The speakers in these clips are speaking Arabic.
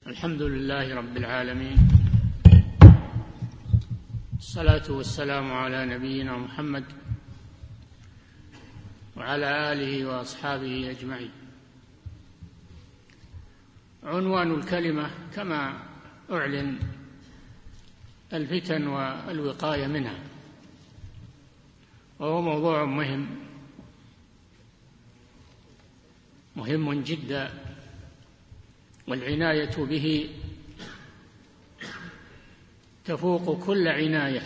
الحمد لله رب العالمين، الصلاة والسلام على نبينا محمد وعلى آله وأصحابه أجمعين. عنوان الكلمة كما أعلن الفتن والوقاية منها، وهو موضوع مهم جدا، والعناية به تفوق كل عناية،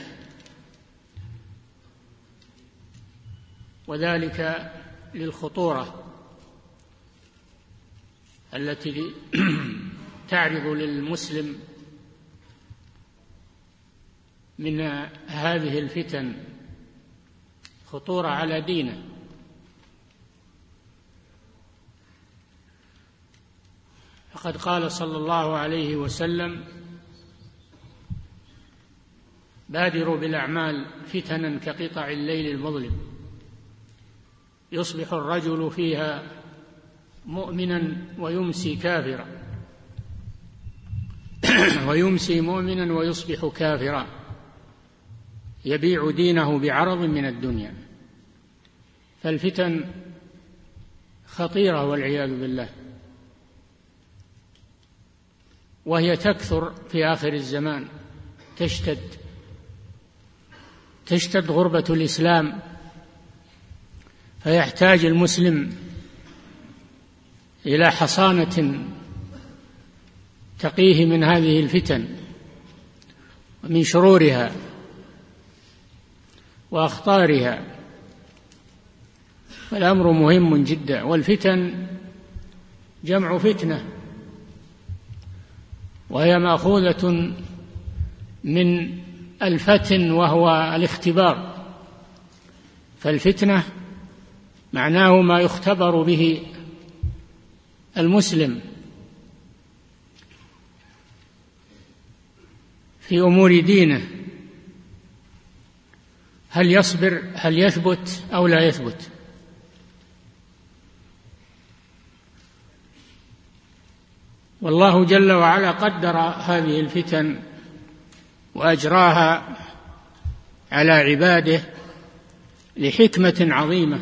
وذلك للخطورة التي تعرض للمسلم من هذه الفتن، خطورة على دينه. فقد قال صلى الله عليه وسلم: بادروا بالأعمال فتنا كقطع الليل المظلم، يصبح الرجل فيها مؤمنا ويمسي كافرا، ويمسي مؤمنا ويصبح كافرا، يبيع دينه بعرض من الدنيا. فالفتن خطيرة والعياذ بالله، وهي تكثر في آخر الزمان، تشتد غربة الإسلام، فيحتاج المسلم إلى حصانة تقيه من هذه الفتن ومن شرورها وأخطارها. فالأمر مهم جدا. والفتن جمع فتنة، وهي مأخوذة من الفتن، وهو الاختبار. فالفتنة معناه ما يختبر به المسلم في أمور دينه، هل يصبر، هل يثبت أو لا يثبت. والله جل وعلا قدر هذه الفتن وأجراها على عباده لحكمة عظيمة،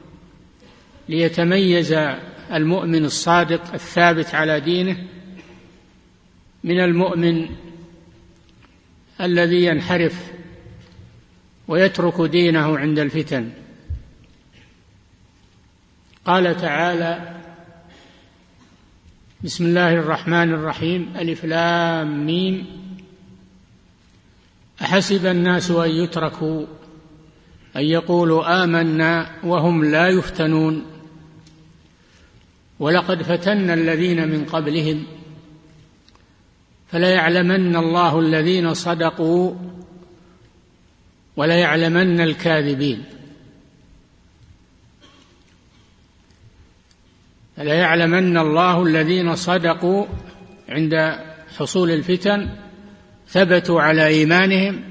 ليتميز المؤمن الصادق الثابت على دينه من المؤمن الذي ينحرف ويترك دينه عند الفتن. قال تعالى: بسم الله الرحمن الرحيم، ألف لام ميم، أحسب الناس أن يتركوا أن يقولوا آمنا وهم لا يفتنون، ولقد فتنا الذين من قبلهم فليعلمن الله الذين صدقوا وليعلمن الكاذبين. فليعلمن الله الذين صدقوا عند حصول الفتن، ثبتوا على إيمانهم،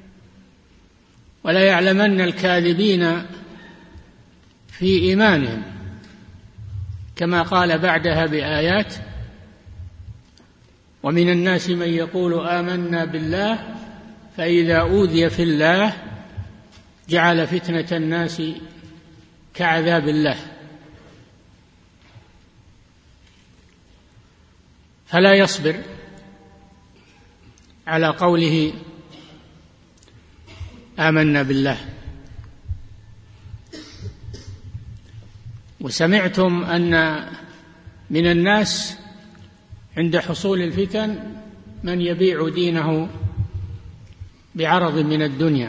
وليعلمن الكاذبين في إيمانهم، كما قال بعدها بآيات: ومن الناس من يقول آمنا بالله فإذا أوذي في الله جعل فتنة الناس كعذاب الله. فلا يصبر على قوله آمنا بالله. وسمعتم أن من الناس عند حصول الفتن من يبيع دينه بعرض من الدنيا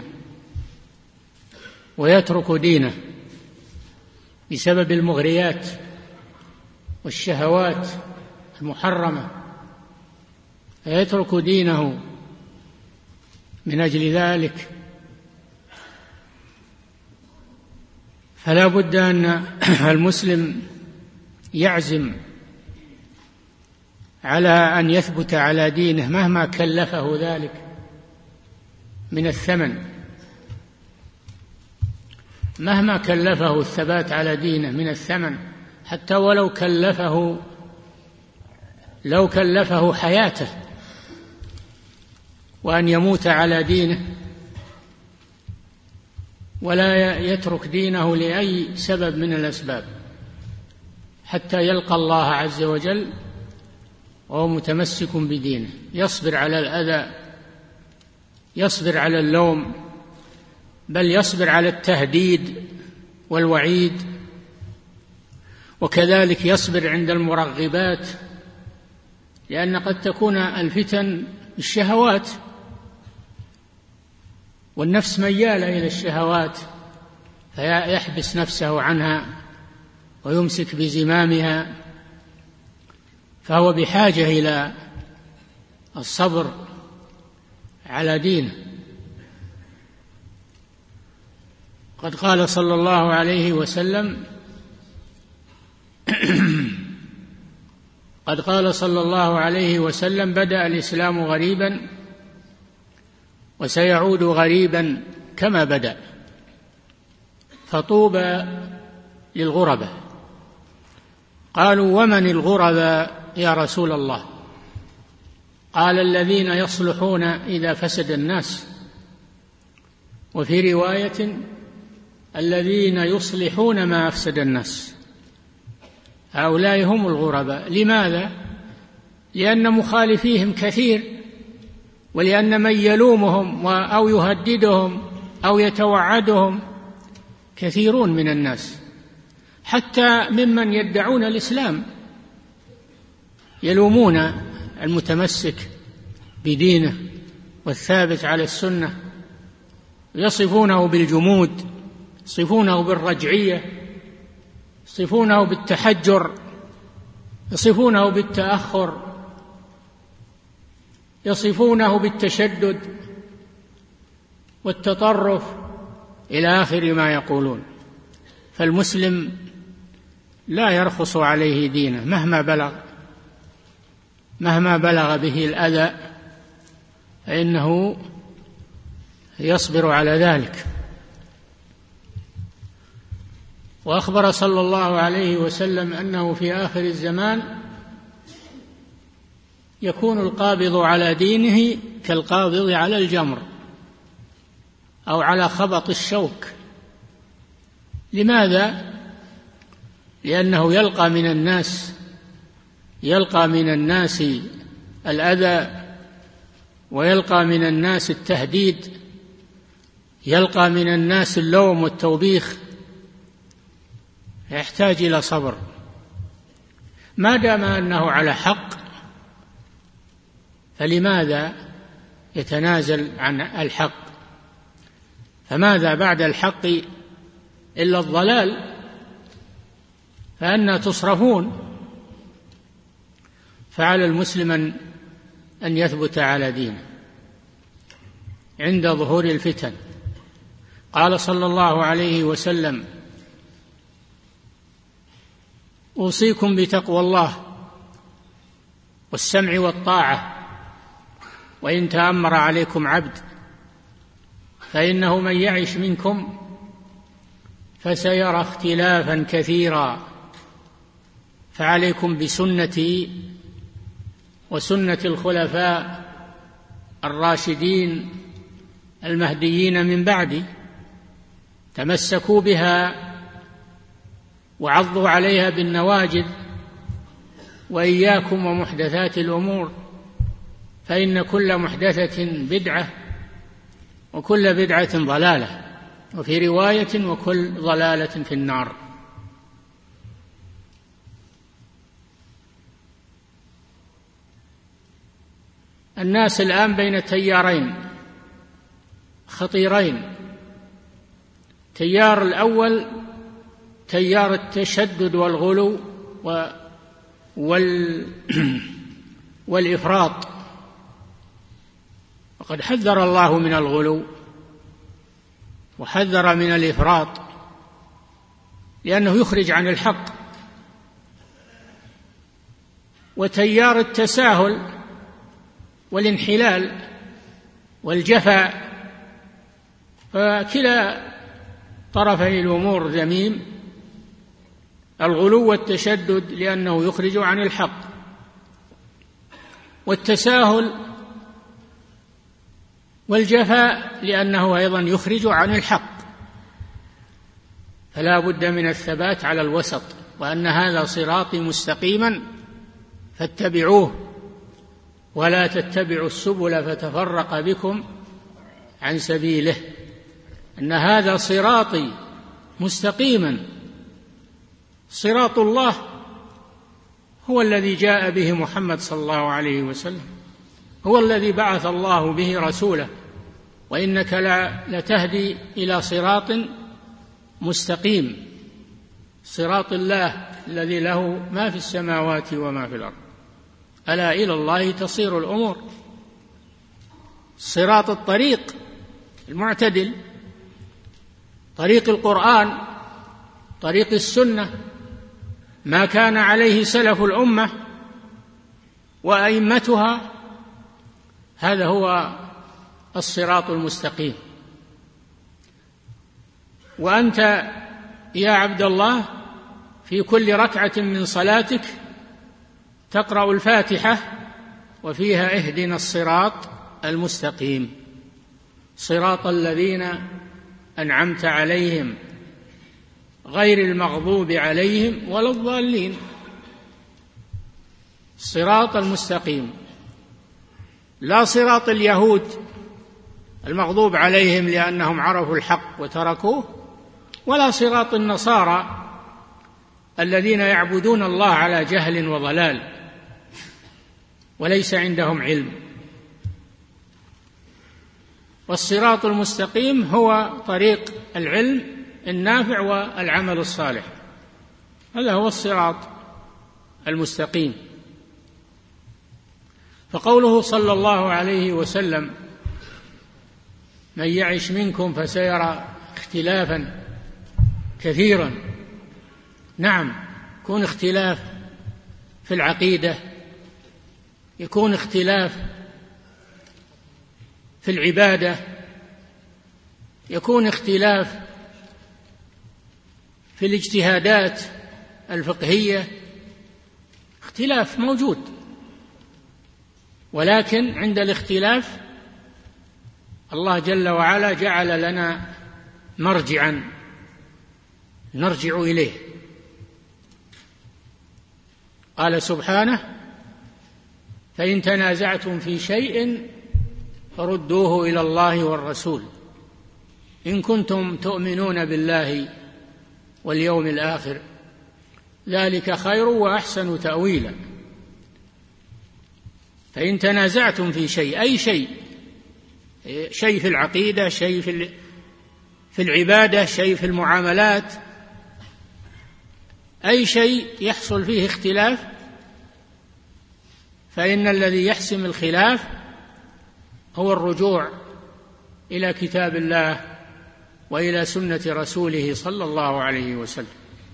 ويترك دينه بسبب المغريات والشهوات المحرمة، فيترك دينه من أجل ذلك. فلا بد أن المسلم يعزم على أن يثبت على دينه مهما كلفه ذلك من الثمن، مهما كلفه الثبات على دينه من الثمن، حتى ولو كلفه لو كلفه حياته وأن يموت على دينه ولا يترك دينه لأي سبب من الأسباب حتى يلقى الله عز وجل وهو متمسك بدينه، يصبر على الأذى، يصبر على اللوم، بل يصبر على التهديد والوعيد، وكذلك يصبر عند المرغبات، لأن قد تكون الفتن الشهوات، والنفس ميالة إلى الشهوات، فيحبس نفسه عنها ويمسك بزمامها، فهو بحاجة إلى الصبر على دينه. قد قال صلى الله عليه وسلم قد قال صلى الله عليه وسلم: بدأ الإسلام غريبا وسيعود غريبا كما بدأ، فطوبى للغرباء. قالوا: ومن الغرباء يا رسول الله؟ قال: الذين يصلحون إذا فسد الناس، وفي رواية: الذين يصلحون ما أفسد الناس. هؤلاء هم الغرباء. لماذا؟ لأن مخالفيهم كثير، ولأن من يلومهم أو يهددهم أو يتوعدهم كثيرون من الناس، حتى ممن يدعون الإسلام يلومون المتمسك بدينه والثابت على السنة، يصفونه بالجمود، يصفونه بالرجعية، يصفونه بالتحجر، يصفونه بالتأخر، يصفونه بالتشدد والتطرف إلى آخر ما يقولون. فالمسلم لا يرخص عليه دينه مهما بلغ به الأذى، فإنه يصبر على ذلك. وأخبر صلى الله عليه وسلم أنه في آخر الزمان يكون القابض على دينه كالقابض على الجمر أو على خبط الشوك. لماذا؟ لأنه يلقى من الناس الأذى، ويلقى من الناس التهديد، يلقى من الناس اللوم والتوبيخ، يحتاج إلى صبر. ما دام أنه على حق فلماذا يتنازل عن الحق؟ فماذا بعد الحق إلا الضلال؟ فأنى تصرفون؟ فعلى المسلم أن يثبت على دينه عند ظهور الفتن. قال صلى الله عليه وسلم: أوصيكم بتقوى الله والسمع والطاعة وإن تأمر عليكم عبد، فإنه من يعش منكم فسيرى اختلافا كثيرا، فعليكم بسنتي وسنة الخلفاء الراشدين المهديين من بعدي، تمسكوا بها وعضوا عليها بالنواجذ، وإياكم ومحدثات الأمور، فإن كل محدثة بدعة وكل بدعة ضلالة، وفي رواية: وكل ضلالة في النار. الناس الآن بين تيارين خطيرين: تيار الأول تيار التشدد والغلو والإفراط، وقد حذر الله من الغلو وحذر من الإفراط لأنه يخرج عن الحق. وتيار التساهل والانحلال والجفاء، فكلا طرفي الأمور ذميم: الغلو والتشدد لأنه يخرج عن الحق، والتساهل والجفاء، لأنه أيضا يخرج عن الحق. فلا بد من الثبات على الوسط، وأن هذا صراطي مستقيما فاتبعوه ولا تتبعوا السبل فتفرق بكم عن سبيله، أن هذا صراطي مستقيما. صراط الله هو الذي جاء به محمد صلى الله عليه وسلم، هو الذي بعث الله به رسوله، وإنك لتهدي إلى صراط مستقيم، صراط الله الذي له ما في السماوات وما في الأرض، ألا إلى الله تصير الأمور. صراط الطريق المعتدل، طريق القرآن، طريق السنة، ما كان عليه سلف الأمة وأئمتها، هذا هو الصراط المستقيم. وأنت يا عبد الله في كل ركعة من صلاتك تقرأ الفاتحة وفيها اهدنا الصراط المستقيم، صراط الذين أنعمت عليهم غير المغضوب عليهم ولا الضالين. الصراط المستقيم، لا صراط اليهود المغضوب عليهم لأنهم عرفوا الحق وتركوه، ولا صراط النصارى الذين يعبدون الله على جهل وضلال وليس عندهم علم. والصراط المستقيم هو طريق العلم النافع والعمل الصالح، هذا هو الصراط المستقيم. فقوله صلى الله عليه وسلم من يعش منكم فسيرى اختلافا كثيرا، نعم، يكون اختلاف في العقيدة، يكون اختلاف في العبادة، يكون اختلاف في الاجتهادات الفقهية، اختلاف موجود، ولكن عند الاختلاف الله جل وعلا جعل لنا مرجعا نرجع إليه. قال سبحانه فإن تنازعتم في شيء فردوه إلى الله والرسول إن كنتم تؤمنون بالله واليوم الآخر ذلك خير وأحسن تأويلا. فإن تنازعتم في شيء، أي شيء، شيء في العقيدة، شيء في العبادة، شيء في المعاملات، أي شيء يحصل فيه اختلاف، فإن الذي يحسم الخلاف هو الرجوع إلى كتاب الله وإلى سنة رسوله صلى الله عليه وسلم.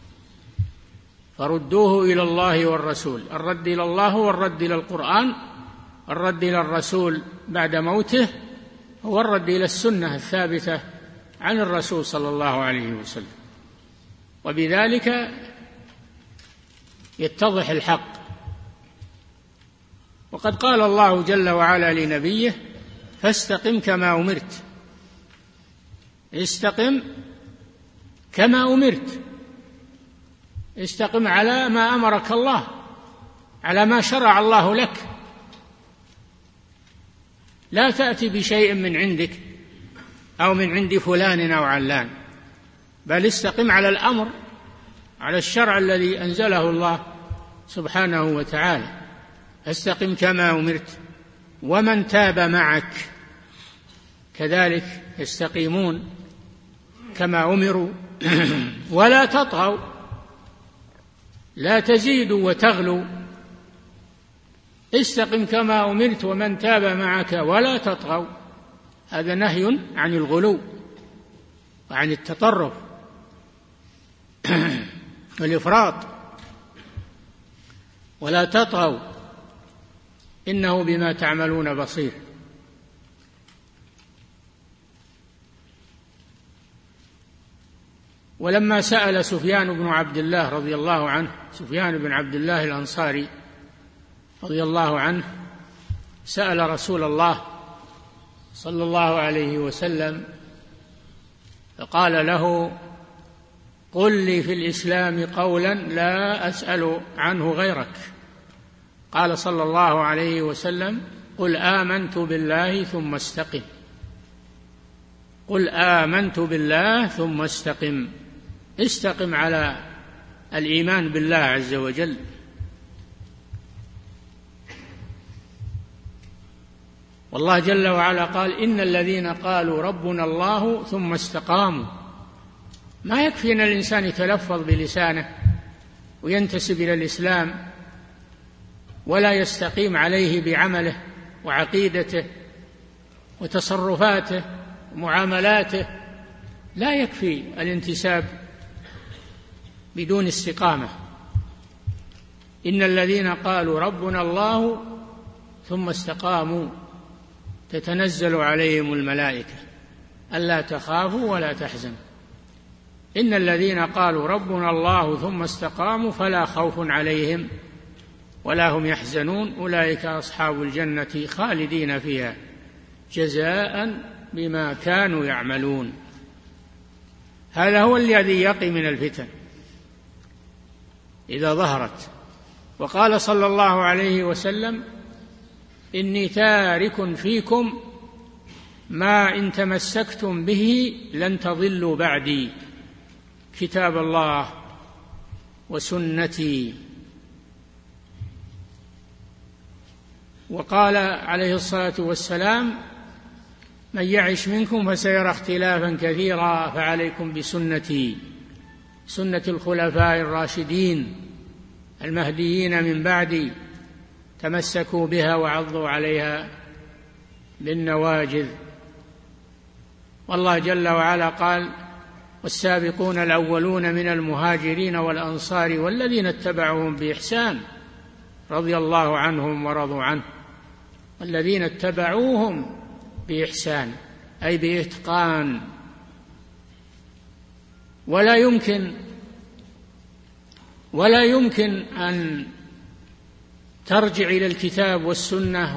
فردوه إلى الله والرسول، الرد إلى الله والرد إلى القرآن، الرد إلى الرسول بعد موته هو الرد إلى السنة الثابتة عن الرسول صلى الله عليه وسلم، وبذلك يتضح الحق. وقد قال الله جل وعلا لنبيه فاستقم كما أمرت، استقم كما أمرت، استقم على ما أمرك الله، على ما شرع الله لك، لا تأتي بشيء من عندك أو من عند فلان أو علان، بل استقم على الأمر، على الشرع الذي أنزله الله سبحانه وتعالى. استقم كما أمرت ومن تاب معك كذلك يستقيمون كما أمروا ولا تطغوا، لا تزيدوا وتغلوا، استقم كما أمرت ومن تاب معك ولا تطغوا، هذا نهي عن الغلو وعن التطرف والإفراط. ولا تطغوا إنه بما تعملون بصير. ولما سأل سفيان بن عبد الله رضي الله عنه، سفيان بن عبد الله الأنصاري رضي الله عنه، سأل رسول الله صلى الله عليه وسلم فقال له: قل لي في الإسلام قولا لا أسأل عنه غيرك. قال صلى الله عليه وسلم: قل آمنت بالله ثم استقم. قل آمنت بالله ثم استقم. استقم على الإيمان بالله عز وجل. والله جل وعلا قال: إن الذين قالوا ربنا الله ثم استقاموا. ما يكفي أن الإنسان يتلفظ بلسانه وينتسب إلى الإسلام ولا يستقيم عليه بعمله وعقيدته وتصرفاته ومعاملاته. لا يكفي الانتساب بدون استقامة. إن الذين قالوا ربنا الله ثم استقاموا تتنزل عليهم الملائكة ألا تخافوا ولا تحزنوا. إن الذين قالوا ربنا الله ثم استقاموا فلا خوف عليهم ولا هم يحزنون أولئك أصحاب الجنة خالدين فيها جزاء بما كانوا يعملون. هذا هو الذي يقي من الفتن إذا ظهرت. وقال صلى الله عليه وسلم: إني تارك فيكم ما إن تمسكتم به لن تضلوا بعدي، كتاب الله وسنتي. وقال عليه الصلاة والسلام: من يعش منكم فسيرى اختلافا كثيرا فعليكم بسنتي سنة الخلفاء الراشدين المهديين من بعدي تمسكوا بها وعضوا عليها بالنواجذ. والله جل وعلا قال: والسابقون الأولون من المهاجرين والأنصار والذين اتبعوهم بإحسان رضي الله عنهم ورضوا عنه. والذين اتبعوهم بإحسان أي بإتقان. ولا يمكن أن ترجع إلى الكتاب والسنة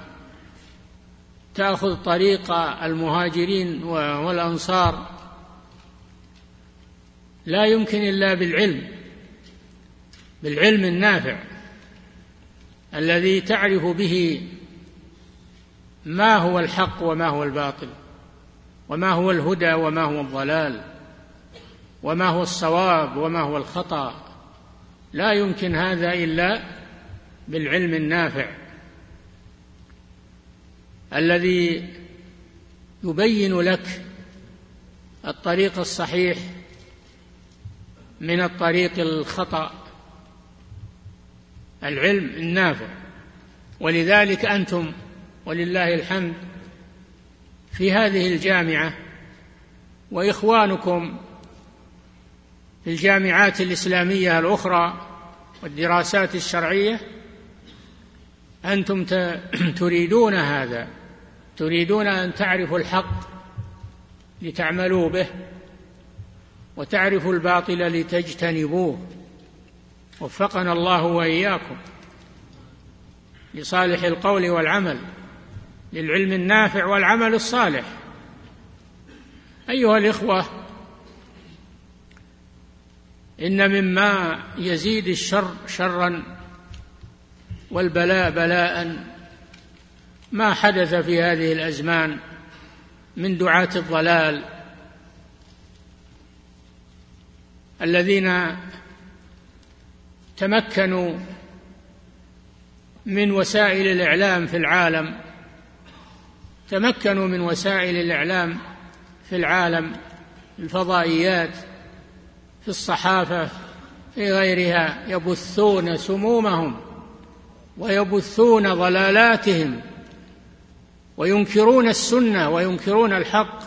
وتأخذ طريق المهاجرين والأنصار، لا يمكن إلا بالعلم النافع الذي تعرف به ما هو الحق وما هو الباطل، وما هو الهدى وما هو الضلال، وما هو الصواب وما هو الخطأ. لا يمكن هذا إلا بالعلم النافع الذي يبين لك الطريق الصحيح من الطريق الخطأ، العلم النافع. ولذلك أنتم ولله الحمد في هذه الجامعة وإخوانكم في الجامعات الإسلامية الأخرى والدراسات الشرعية، أنتم تريدون هذا، تريدون أن تعرفوا الحق لتعملوا به وتعرفوا الباطل لتجتنبوه. وفقنا الله وإياكم لصالح القول والعمل، للعلم النافع والعمل الصالح. أيها الإخوة، إن مما يزيد الشر شرا والبلاء بلاء ما حدث في هذه الأزمان من دعاة الضلال الذين تمكنوا من وسائل الإعلام في العالم، تمكنوا من وسائل الإعلام في العالم، الفضائيات، في الصحافة، في غيرها، يبثون سمومهم ويبثون ضلالاتهم وينكرون السنة وينكرون الحق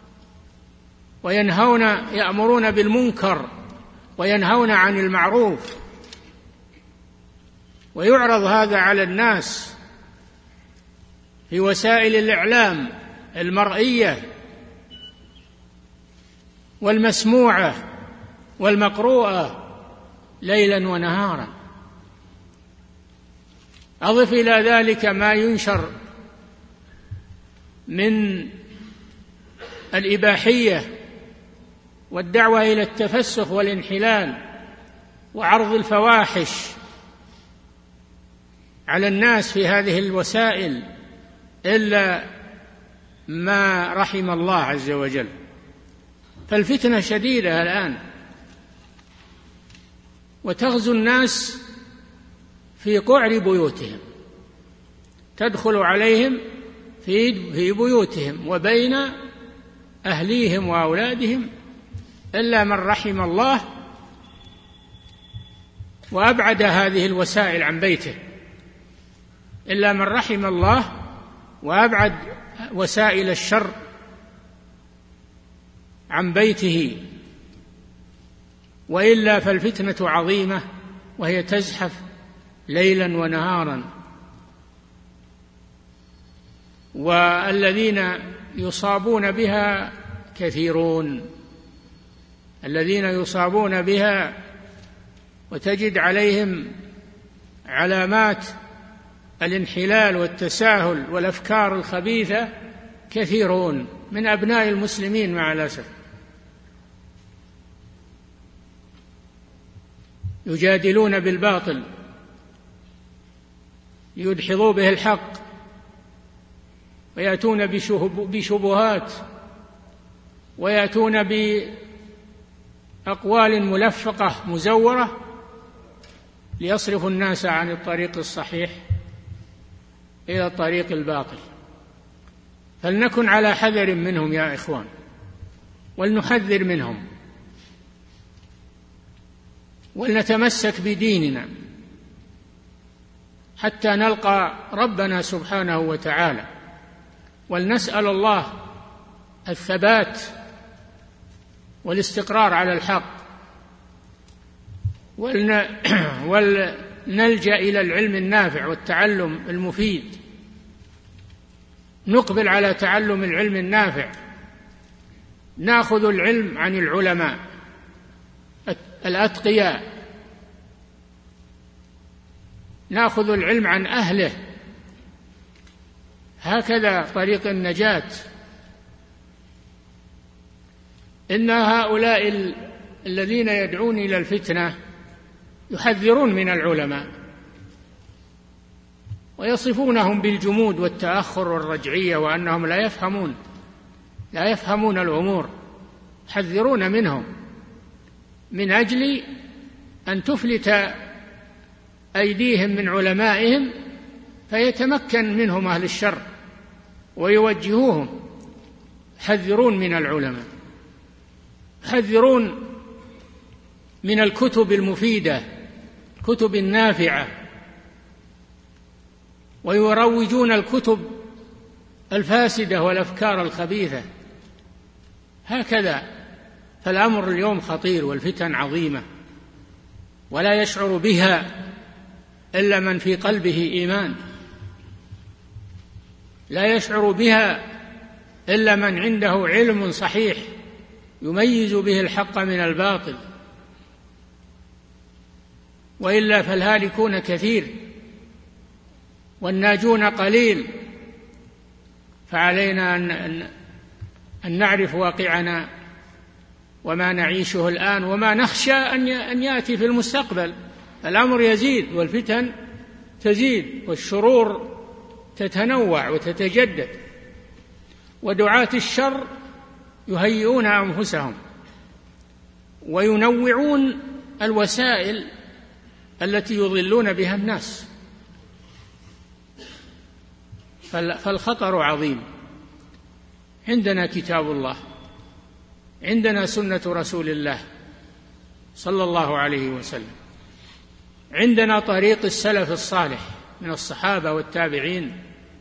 يأمرون بالمنكر وينهون عن المعروف، ويعرض هذا على الناس في وسائل الإعلام المرئية والمسموعة والمقروءة ليلا ونهارا. أضف إلى ذلك ما ينشر من الإباحية والدعوة إلى التفسخ والانحلال وعرض الفواحش على الناس في هذه الوسائل إلا ما رحم الله عز وجل. فالفتنة شديدة الآن، وتغزو الناس في قعر بيوتهم، تدخل عليهم في بيوتهم وبين أهليهم وأولادهم إلا من رحم الله وأبعد هذه الوسائل عن بيته، إلا من رحم الله وأبعد وسائل الشر عن بيته، وإلا فالفتنة عظيمة وهي تزحف ليلا ونهارا. والذين يصابون بها كثيرون، الذين يصابون بها وتجد عليهم علامات الانحلال والتساهل والأفكار الخبيثة كثيرون من أبناء المسلمين مع الأسف. يجادلون بالباطل ليدحضوا به الحق، ويأتون بشبهات، ويأتون بأقوال ملفقة مزورة ليصرفوا الناس عن الطريق الصحيح إلى الطريق الباطل. فلنكن على حذر منهم يا إخوان، ولنحذر منهم، ولنتمسك بديننا حتى نلقى ربنا سبحانه وتعالى، ولنسأل الله الثبات والاستقرار على الحق، ولنلجأ إلى العلم النافع والتعلم المفيد، نقبل على تعلم العلم النافع، نأخذ العلم عن العلماء الأتقياء، نأخذ العلم عن أهله، هكذا طريق النجاة. إن هؤلاء الذين يدعون إلى الفتنة يحذرون من العلماء ويصفونهم بالجمود والتأخر والرجعية، وأنهم لا يفهمون الأمور، يحذرون منهم من أجل أن تفلت أيديهم من علمائهم فيتمكن منهم أهل الشر ويوجهوهم. يحذرون من العلماء، يحذرون من الكتب المفيدة، الكتب النافعة، ويروجون الكتب الفاسدة والأفكار الخبيثة، هكذا. فالأمر اليوم خطير والفتن عظيمة، ولا يشعر بها إلا من في قلبه إيمان، لا يشعر بها إلا من عنده علم صحيح يميز به الحق من الباطل، وإلا فالهالكون كثير والناجون قليل. فعلينا أن نعرف واقعنا وما نعيشه الآن وما نخشى أن يأتي في المستقبل. الأمر يزيد والفتن تزيد والشرور تتنوع وتتجدد، ودعاة الشر يهيئون أنفسهم وينوعون الوسائل التي يضلون بها الناس. فالخطر عظيم. عندنا كتاب الله، عندنا سنة رسول الله صلى الله عليه وسلم، عندنا طريق السلف الصالح من الصحابة والتابعين،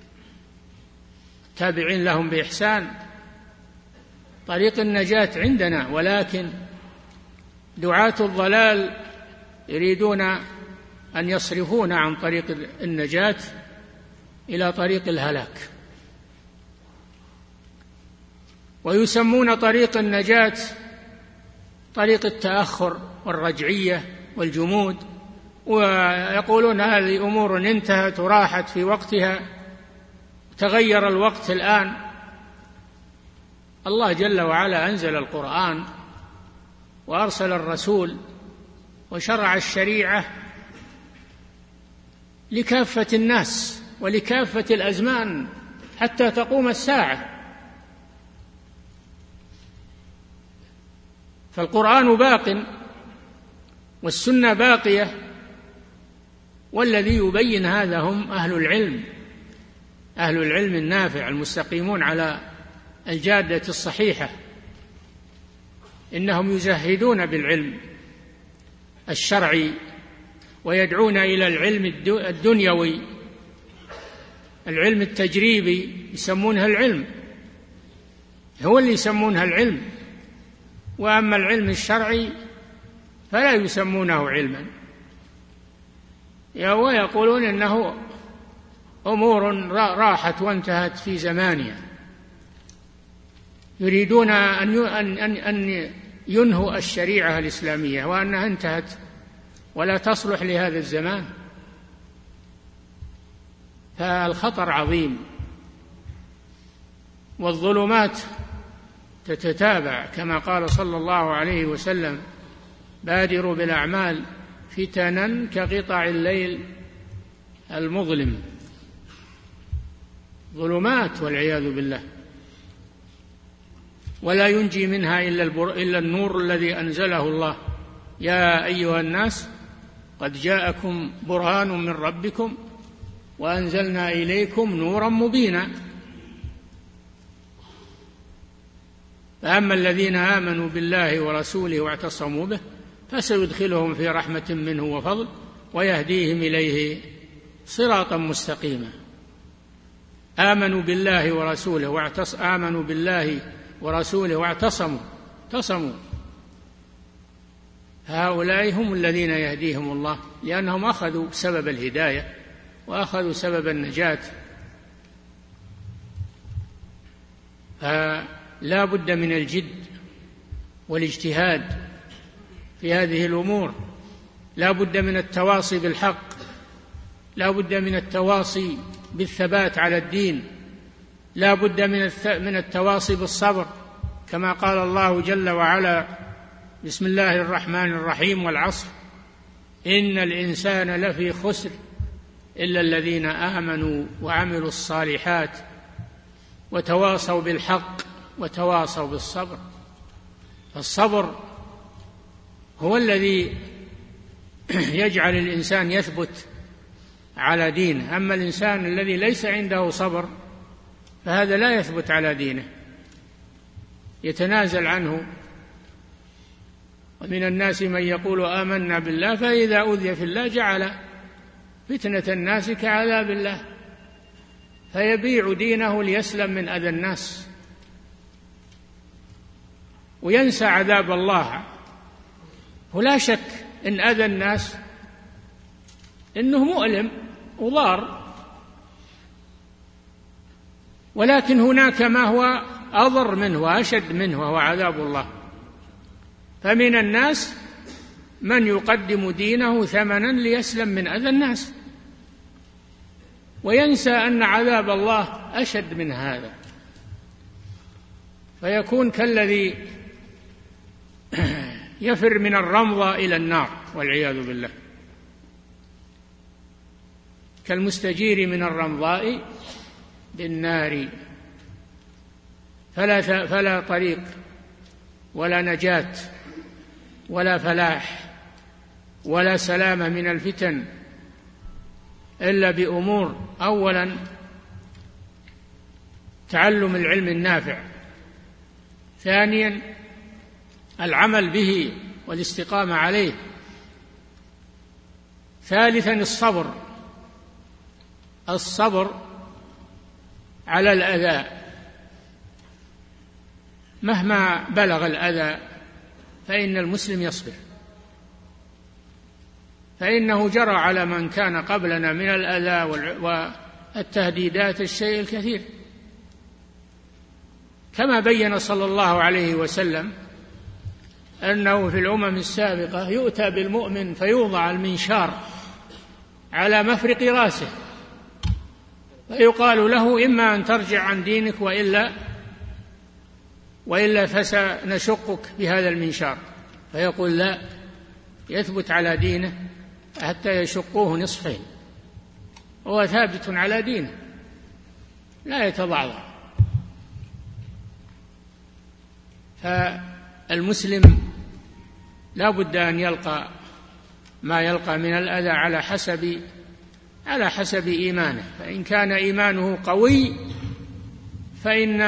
التابعين لهم بإحسان. طريق النجاة عندنا، ولكن دعاة الضلال يريدون أن يصرفونا عن طريق النجاة إلى طريق الهلاك، ويسمون طريق النجاة طريق التأخر والرجعية والجمود ويقولون هذه أمور انتهت وراحت في وقتها، تغير الوقت الآن. الله جل وعلا أنزل القرآن وأرسل الرسول وشرع الشريعة لكافة الناس ولكافة الأزمان حتى تقوم الساعة. فالقرآن باق والسنة باقية، والذي يبين هذا هم أهل العلم، أهل العلم النافع المستقيمون على الجادة الصحيحة. إنهم يزهدون بالعلم الشرعي ويدعون إلى العلم الدنيوي، العلم التجريبي يسمونها العلم، هو اللي يسمونها العلم. وأما العلم الشرعي فلا يسمونه علما، ويقولون إنه أمور راحت وانتهت في زمانها، يريدون أن ينهوا الشريعة الإسلامية وأنها انتهت ولا تصلح لهذا الزمان. فالخطر عظيم، والظلمات تتتابع كما قال صلى الله عليه وسلم: بادروا بالأعمال فتنا كقطع الليل المظلم. ظلمات والعياذ بالله، ولا ينجي منها إلا النور الذي أنزله الله. يا أيها الناس قد جاءكم برهان من ربكم وأنزلنا إليكم نورا مبينا. فأما الذين آمنوا بالله ورسوله واعتصموا به فسيدخلهم في رحمة منه وفضل ويهديهم إليه صراطا مستقيما. آمنوا بالله ورسوله واعتصموا، هؤلاء هم الذين يهديهم الله، لأنهم أخذوا سبب الهداية وأخذوا سبب النجاة. فلا بد من الجد والاجتهاد في هذه الأمور، لا بد من التواصي بالحق، لا بد من التواصي بالثبات على الدين، لا بد من التواصي بالصبر، كما قال الله جل وعلا: بسم الله الرحمن الرحيم: والعصر إن الإنسان لفي خسر إلا الذين آمنوا وعملوا الصالحات وتواصوا بالحق وتواصوا بالصبر. فالصبر هو الذي يجعل الإنسان يثبت على دينه. أما الإنسان الذي ليس عنده صبر فهذا لا يثبت على دينه، يتنازل عنه. ومن الناس من يقول آمنا بالله فإذا أوذي في الله جعل فتنة الناس كعذاب الله، فيبيع دينه ليسلم من أذى الناس وينسى عذاب الله. ولا شك إن أذى الناس إنه مؤلم وضار، ولكن هناك ما هو أضر منه وأشد منه وهو عذاب الله. فمن الناس من يقدم دينه ثمنا ليسلم من أذى الناس وينسى أن عذاب الله أشد من هذا، فيكون كالذي يفر من الرمضة إلى النار والعياذ بالله، كالمستجير من الرمضاء بالنار. فلا طريق ولا نجاة ولا فلاح ولا سلامة من الفتن إلا بأمور: أولا تعلم العلم النافع، ثانيا العمل به والاستقامة عليه، ثالثا الصبر على الأذى مهما بلغ الأذى، فإن المسلم يصبر، فإنه جرى على من كان قبلنا من الأذى والتهديدات الشيء الكثير، كما بين صلى الله عليه وسلم أنه في الأمم السابقة يؤتى بالمؤمن فيوضع المنشار على مفرق رأسه، فيقال له إما أن ترجع عن دينك وإلا فسنشقك بهذا المنشار، فيقول لا، يثبت على دينه حتى يشقوه نصفين، هو ثابت على دينه لا يتضعضع. فالمسلم لا بد أن يلقى ما يلقى من الأذى على حسب إيمانه، فإن كان إيمانه قوي فإن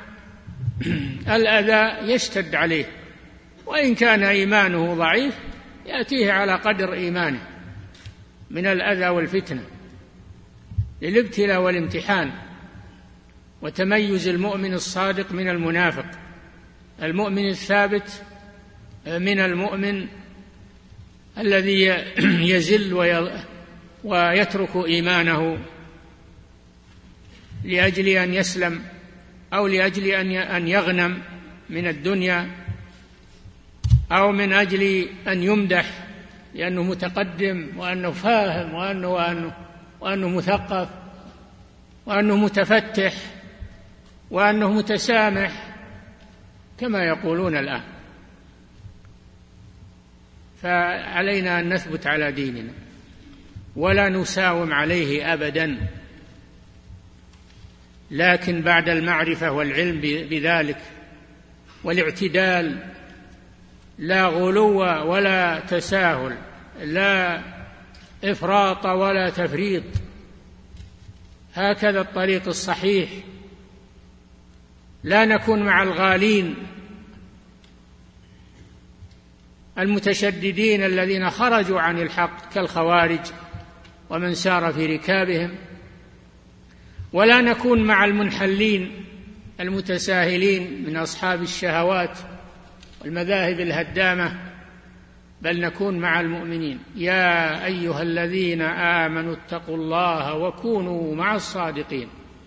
الأذى يشتد عليه، وإن كان إيمانه ضعيف يأتيه على قدر إيمانه من الأذى والفتنة للابتلاء والامتحان وتميز المؤمن الصادق من المنافق، المؤمن الثابت من المؤمن الذي يزل ويترك إيمانه لأجل أن يسلم أو لأجل أن يغنم من الدنيا أو من أجل أن يمدح لأنه متقدم وأنه فاهم وأنه مثقف وأنه متفتح وأنه متسامح كما يقولون الآن. فعلينا أن نثبت على ديننا ولا نساوم عليه أبدا، لكن بعد المعرفة والعلم بذلك والاعتدال، لا غلو ولا تساهل، لا إفراط ولا تفريط، هكذا الطريق الصحيح. لا نكون مع الغالين المتشددين الذين خرجوا عن الحق كالخوارج ومن سار في ركابهم، ولا نكون مع المنحلين المتساهلين من أصحاب الشهوات والمذاهب الهدامة، بل نكون مع المؤمنين. يا أيها الذين آمنوا اتقوا الله وكونوا مع الصادقين.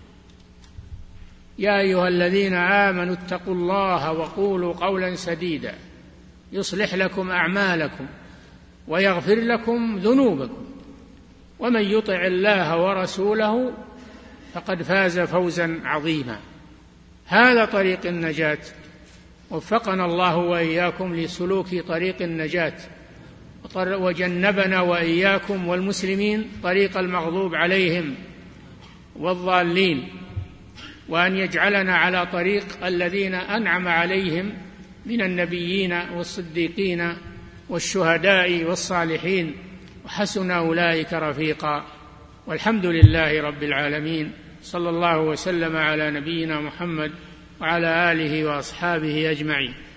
يا أيها الذين آمنوا اتقوا الله وقولوا قولا سديدا يصلح لكم أعمالكم ويغفر لكم ذنوبكم ومن يطع الله ورسوله فقد فاز فوزا عظيما. هذا طريق النجاة، وفقنا الله وإياكم لسلوك طريق النجاة، وجنبنا وإياكم والمسلمين طريق المغضوب عليهم والضالين، وأن يجعلنا على طريق الذين أنعم عليهم من النبيين والصديقين والشهداء والصالحين، وحسن أولئك رفيقا. والحمد لله رب العالمين، صلى الله وسلم على نبينا محمد وعلى آله وأصحابه أجمعين.